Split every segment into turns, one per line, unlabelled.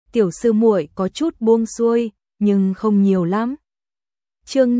tiểu sư muội có chút buông xuôi, nhưng không nhiều lắm. Chương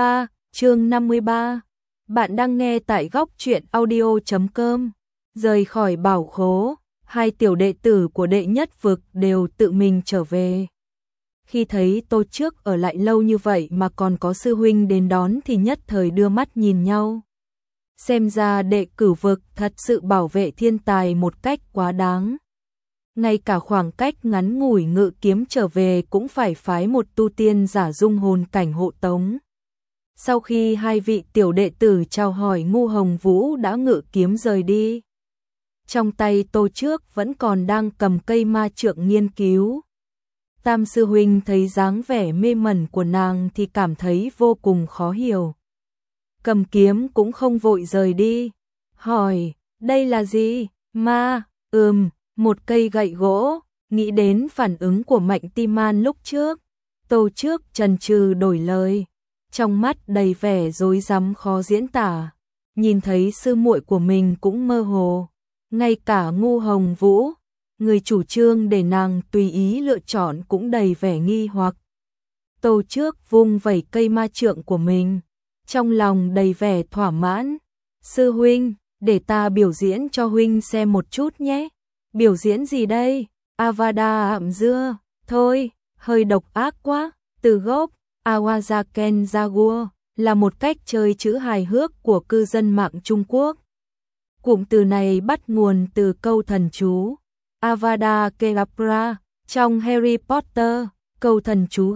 53. Bạn đang nghe tại góc truyện audio.com. Rời khỏi bảo khố, hai tiểu đệ tử của đệ nhất vực đều tự mình trở về. Khi thấy Tô Trước ở lại lâu như vậy mà còn có sư huynh đến đón thì nhất thời đưa mắt nhìn nhau. Xem ra đệ cửu vực thật sự bảo vệ thiên tài một cách quá đáng. Ngay cả khoảng cách ngắn ngủi ngự kiếm trở về cũng phải phái một tu tiên giả dung hồn cảnh hộ tống. Sau khi hai vị tiểu đệ tử chào hỏi, Ngu Hồng Vũ đã ngự kiếm rời đi. Trong tay Tô Trước vẫn còn đang cầm cây ma trượng nghiên cứu. Tam sư huynh thấy dáng vẻ mê mẩn của nàng thì cảm thấy vô cùng khó hiểu. Cầm kiếm cũng không vội rời đi. Hỏi, đây là gì? Ma, một cây gậy gỗ. Nghĩ đến phản ứng của Mạnh Ti Man lúc trước, Tô Trước chần chừ đổi lời. Trong mắt đầy vẻ rối rắm khó diễn tả. Nhìn thấy sư muội của mình cũng mơ hồ. Ngay cả Ngu Hồng Vũ, người chủ trương để nàng tùy ý lựa chọn, cũng đầy vẻ nghi hoặc. Tô Trước vung vẩy cây ma trượng của mình, trong lòng đầy vẻ thỏa mãn. Sư huynh, để ta biểu diễn cho huynh xem một chút nhé. Biểu diễn gì đây? Avada ạm dưa. Thôi, hơi độc ác quá. Từ gốc Awazaken Jaguar là một cách chơi chữ hài hước của cư dân mạng Trung Quốc. Cụm từ này bắt nguồn từ câu thần chú Avada Kedavra trong Harry Potter, câu thần chú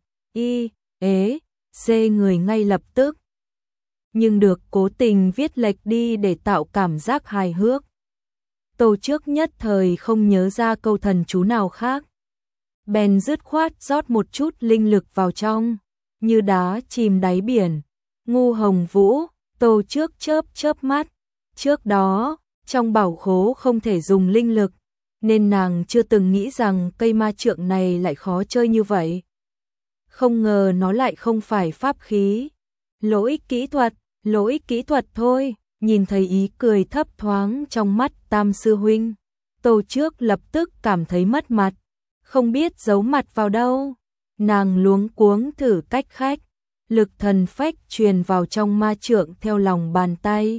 G.I.E.C người ngay lập tức, nhưng được cố tình viết lệch đi để tạo cảm giác hài hước. Tô Trước nhất thời không nhớ ra câu thần chú nào khác, bèn dứt khoát rót một chút linh lực vào trong, như đá chìm đáy biển. Ngu Hồng Vũ, Tô Trước chớp mắt. Trước đó, trong bảo khố không thể dùng linh lực, nên nàng chưa từng nghĩ rằng cây ma trượng này lại khó chơi như vậy. Không ngờ nó lại không phải pháp khí. Lỗi kỹ thuật thôi. Nhìn thấy ý cười thấp thoáng trong mắt Tam sư huynh, Tô Trước lập tức cảm thấy mất mặt, không biết giấu mặt vào đâu. Nàng luống cuống thử cách khách, lực thần phách truyền vào trong ma trượng theo lòng bàn tay.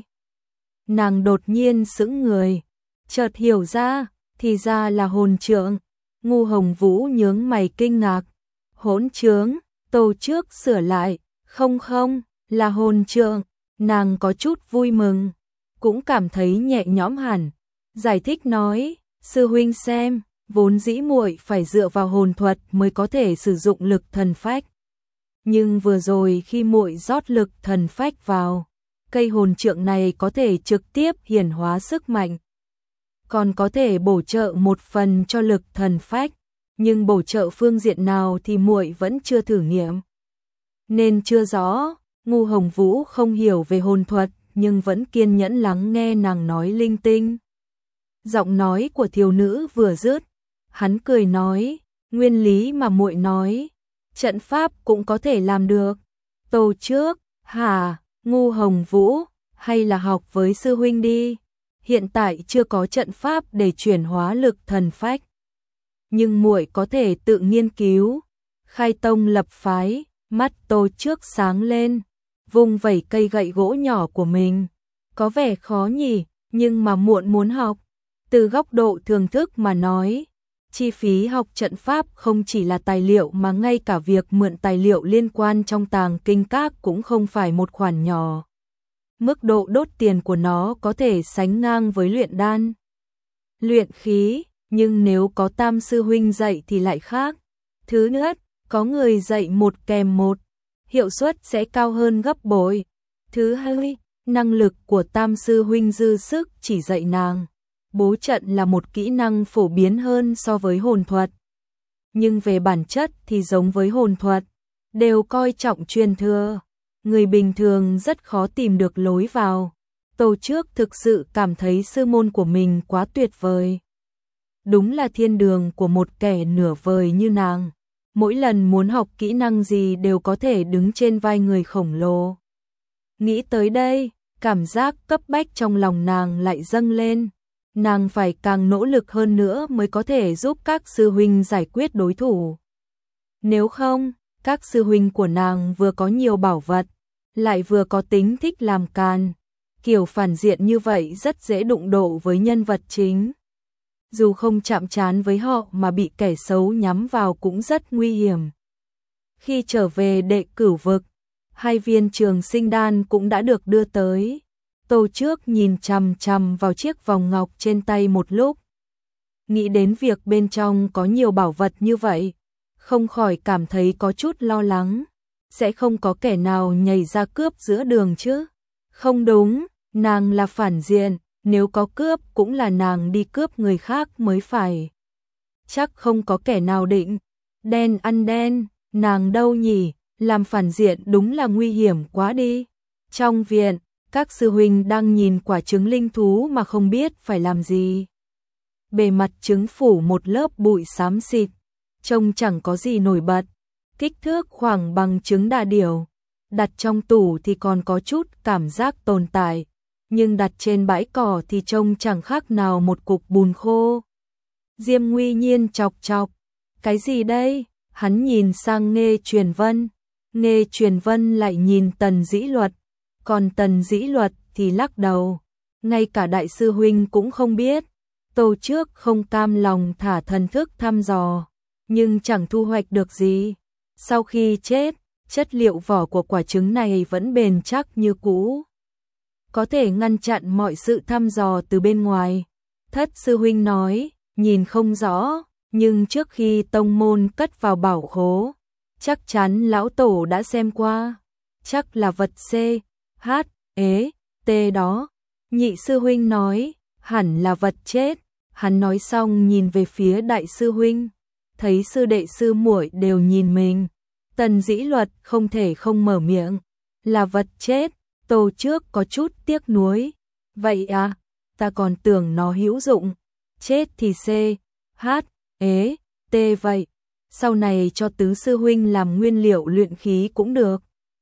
Nàng đột nhiên sững người, chợt hiểu ra, thì ra là hồn trượng. Ngu Hồng Vũ nhướng mày kinh ngạc. Hỗn trướng. Tô Trước sửa lại, không, là hồn trượng. Nàng có chút vui mừng, cũng cảm thấy nhẹ nhõm hẳn, giải thích nói, sư huynh xem, vốn dĩ muội phải dựa vào hồn thuật mới có thể sử dụng lực thần phách. Nhưng vừa rồi khi muội rót lực thần phách vào, cây hồn trượng này có thể trực tiếp hiển hóa sức mạnh, còn có thể bổ trợ một phần cho lực thần phách, nhưng bổ trợ phương diện nào thì muội vẫn chưa thử nghiệm, nên chưa rõ. Ngu Hồng Vũ không hiểu về hồn thuật, nhưng vẫn kiên nhẫn lắng nghe nàng nói linh tinh. Giọng nói của thiếu nữ vừa dứt, hắn cười nói, nguyên lý mà muội nói, trận pháp cũng có thể làm được. Tô Trước, hả? Ngu Hồng Vũ, hay là học với sư huynh đi. Hiện tại chưa có trận pháp để chuyển hóa lực thần phách, nhưng muội có thể tự nghiên cứu, khai tông lập phái. Mắt Tô Trước sáng lên, vung vẩy cây gậy gỗ nhỏ của mình. Có vẻ khó nhỉ, nhưng mà muộn muốn học. Từ góc độ thưởng thức mà nói, chi phí học trận pháp không chỉ là tài liệu mà ngay cả việc mượn tài liệu liên quan trong tàng kinh các cũng không phải một khoản nhỏ. Mức độ đốt tiền của nó có thể sánh ngang với luyện đan, luyện khí, nhưng nếu có Tam sư huynh dạy thì lại khác. Thứ nhất, có người dạy một kèm một, hiệu suất sẽ cao hơn gấp bội. Thứ hai, năng lực của Tam sư huynh dư sức chỉ dạy nàng bố trận là một kỹ năng phổ biến hơn so với hồn thuật. Nhưng về bản chất thì giống với hồn thuật, đều coi trọng truyền thừa. Người bình thường rất khó tìm được lối vào. Tô Trước thực sự cảm thấy sư môn của mình quá tuyệt vời. Đúng là thiên đường của một kẻ nửa vời như nàng. Mỗi lần muốn học kỹ năng gì đều có thể đứng trên vai người khổng lồ. Nghĩ tới đây, cảm giác cấp bách trong lòng nàng lại dâng lên. nàng phải càng nỗ lực hơn nữa mới có thể giúp các sư huynh giải quyết đối thủ. Nếu không, các sư huynh của nàng vừa có nhiều bảo vật, lại vừa có tính thích làm càn. Kiểu phản diện như vậy rất dễ đụng độ với nhân vật chính. Dù không chạm trán với họ mà bị kẻ xấu nhắm vào cũng rất nguy hiểm. Khi trở về Đệ Cửu Vực, 2 viên trường sinh đan cũng đã được đưa tới. Tô Trước nhìn chằm chằm vào chiếc vòng ngọc trên tay một lúc. Nghĩ đến việc bên trong có nhiều bảo vật như vậy, không khỏi cảm thấy có chút lo lắng. Sẽ không có kẻ nào nhảy ra cướp giữa đường chứ? Không đúng, nàng là phản diện, nếu có cướp cũng là nàng đi cướp người khác mới phải. Chắc không có kẻ nào định đen ăn đen, nàng đâu nhỉ? Làm phản diện đúng là nguy hiểm quá đi. Trong viện, các sư huynh đang nhìn quả trứng linh thú mà không biết phải làm gì. Bề mặt trứng phủ một lớp bụi xám xịt, trông chẳng có gì nổi bật. Kích thước khoảng bằng trứng đà điểu. Đặt trong tủ thì còn có chút cảm giác tồn tại, nhưng đặt trên bãi cỏ thì trông chẳng khác nào một cục bùn khô. Diêm Nguy Nhiên chọc chọc. Cái gì đây? Hắn nhìn sang Nghê Truyền Vân. Nghê Truyền Vân lại nhìn Tần Dĩ Luật. Còn Tần Dĩ Luật thì lắc đầu. Ngay cả đại sư huynh cũng không biết. Tô Trước không cam lòng thả thần thức thăm dò, nhưng chẳng thu hoạch được gì. Sau khi chết, chất liệu vỏ của quả trứng này vẫn bền chắc như cũ, có thể ngăn chặn mọi sự thăm dò từ bên ngoài. Thất sư huynh nói, nhìn không rõ, nhưng trước khi tông môn cất vào bảo khố, chắc chắn lão tổ đã xem qua. Chắc là vật C, H, ế, T đó. Nhị sư huynh nói, hẳn là vật chết. Hắn nói xong nhìn về phía đại sư huynh, thấy sư đệ sư muội đều nhìn mình. Tần Dĩ Luật không thể không mở miệng, là vật chết. Tô Trước có chút tiếc nuối. Vậy à, ta còn tưởng nó hữu dụng. Chết thì C, H, ế, T vậy. Sau này cho tứ sư huynh làm nguyên liệu luyện khí cũng được.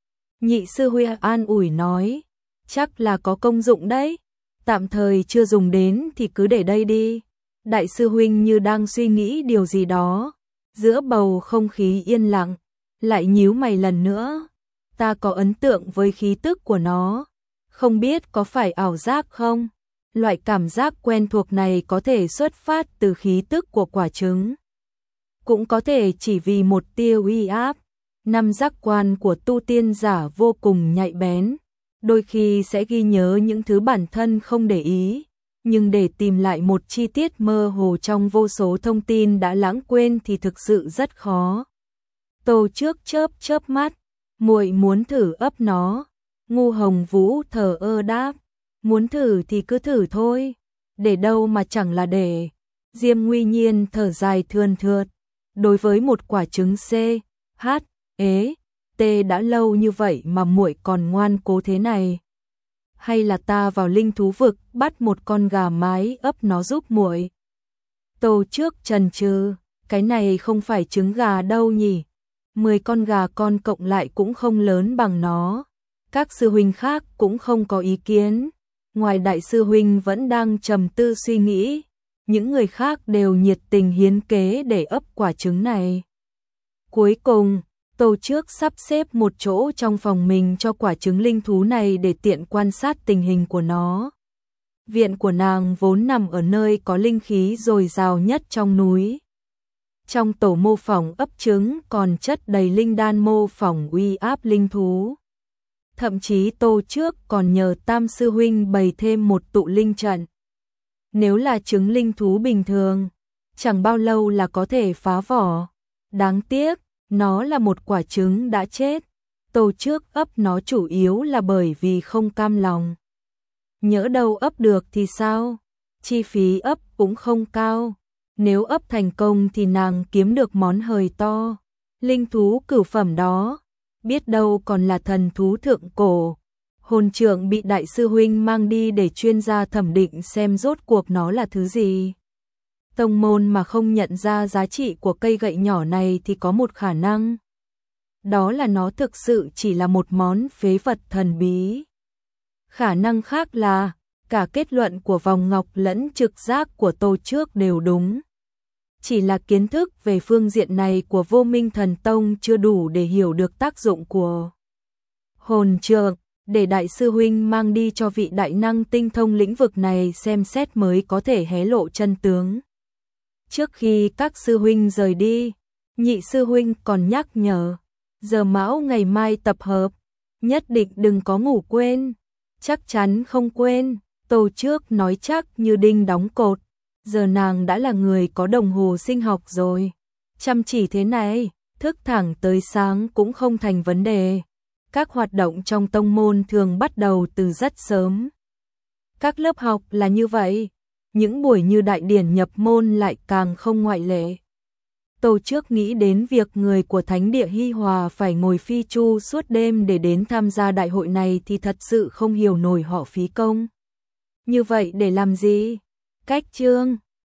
Nhị sư huynh an ủi nói, chắc là có công dụng đấy. Tạm thời chưa dùng đến thì cứ để đây đi. Đại sư huynh như đang suy nghĩ điều gì đó. Giữa bầu không khí yên lặng, lại nhíu mày lần nữa. Ta có ấn tượng với khí tức của nó, không biết có phải ảo giác không? Loại cảm giác quen thuộc này có thể xuất phát từ khí tức của quả trứng, cũng có thể chỉ vì một tia uy áp. Năm giác quan của tu tiên giả vô cùng nhạy bén, đôi khi sẽ ghi nhớ những thứ bản thân không để ý, nhưng để tìm lại một chi tiết mơ hồ trong vô số thông tin đã lãng quên thì thực sự rất khó. Tô Trước chớp chớp mắt, muội muốn thử ấp nó. Ngu Hồng Vũ thờ ơ đáp, muốn thử thì cứ thử thôi, để đâu mà chẳng là để. Diêm Nguy Nhiên thở dài thườn thượt, đối với một quả trứng C, H, ế, T đã lâu như vậy mà muội còn ngoan cố thế này. Hay là ta vào linh thú vực bắt một con gà mái ấp nó giúp muội? Tô Trước chần chừ, cái này không phải trứng gà đâu nhỉ? 10 con gà con cộng lại cũng không lớn bằng nó. Các sư huynh khác cũng không có ý kiến. Ngoài đại sư huynh vẫn đang trầm tư suy nghĩ, những người khác đều nhiệt tình hiến kế để ấp quả trứng này. Cuối cùng, Tô Trước sắp xếp một chỗ trong phòng mình cho quả trứng linh thú này để tiện quan sát tình hình của nó. Viện của nàng vốn nằm ở nơi có linh khí dồi dào nhất trong núi. Trong tổ mô phỏng ấp trứng còn chất đầy linh đan mô phỏng uy áp linh thú. Thậm chí Tô Trước còn nhờ Tam sư huynh bày thêm một tụ linh trận. Nếu là trứng linh thú bình thường, chẳng bao lâu là có thể phá vỏ. Đáng tiếc, nó là một quả trứng đã chết. Tô Trước ấp nó chủ yếu là bởi vì không cam lòng. Nhỡ đâu ấp được thì sao? Chi phí ấp cũng không cao. Nếu ấp thành công thì nàng kiếm được món hời to. Linh thú cửu phẩm đó, biết đâu còn là thần thú thượng cổ. Hồn trượng bị đại sư huynh mang đi để chuyên gia thẩm định xem rốt cuộc nó là thứ gì. Tông môn mà không nhận ra giá trị của cây gậy nhỏ này thì có một khả năng. Đó là nó thực sự chỉ là một món phế vật thần bí. Khả năng khác là cả kết luận của vòng ngọc lẫn trực giác của Tô Trước đều đúng. Chỉ là kiến thức về phương diện này của Vô Minh Thần Tông chưa đủ để hiểu được tác dụng của hồn trược, để đại sư huynh mang đi cho vị đại năng tinh thông lĩnh vực này xem xét mới có thể hé lộ chân tướng. Trước khi các sư huynh rời đi, nhị sư huynh còn nhắc nhở, giờ mão ngày mai tập hợp, nhất định đừng có ngủ quên. Chắc chắn không quên, Tô Trước nói chắc như đinh đóng cột, giờ nàng đã là người có đồng hồ sinh học rồi. Chăm chỉ thế này, thức thẳng tới sáng cũng không thành vấn đề. Các hoạt động trong tông môn thường bắt đầu từ rất sớm. Các lớp học là như vậy, những buổi như đại điển nhập môn lại càng không ngoại lệ. Tô Trước nghĩ đến việc người của Thánh địa Hi Hòa phải ngồi phi chu suốt đêm để đến tham gia đại hội này thì thật sự không hiểu nổi họ phí công. Như vậy để làm gì? Cách chương